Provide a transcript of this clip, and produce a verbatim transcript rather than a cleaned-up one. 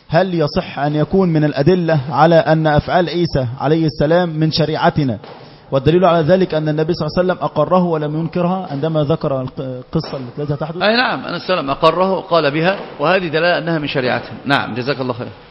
هل يصح أن يكون من الأدلة على أن أفعال عيسى عليه السلام من شريعتنا؟ والدليل على ذلك أن النبي صلى الله عليه وسلم أقره ولم ينكرها عندما ذكر القصة التي تحدث. أي نعم، أن السلام أقره وقال بها، وهذه دلالة أنها من شريعته. نعم، جزاك الله خير.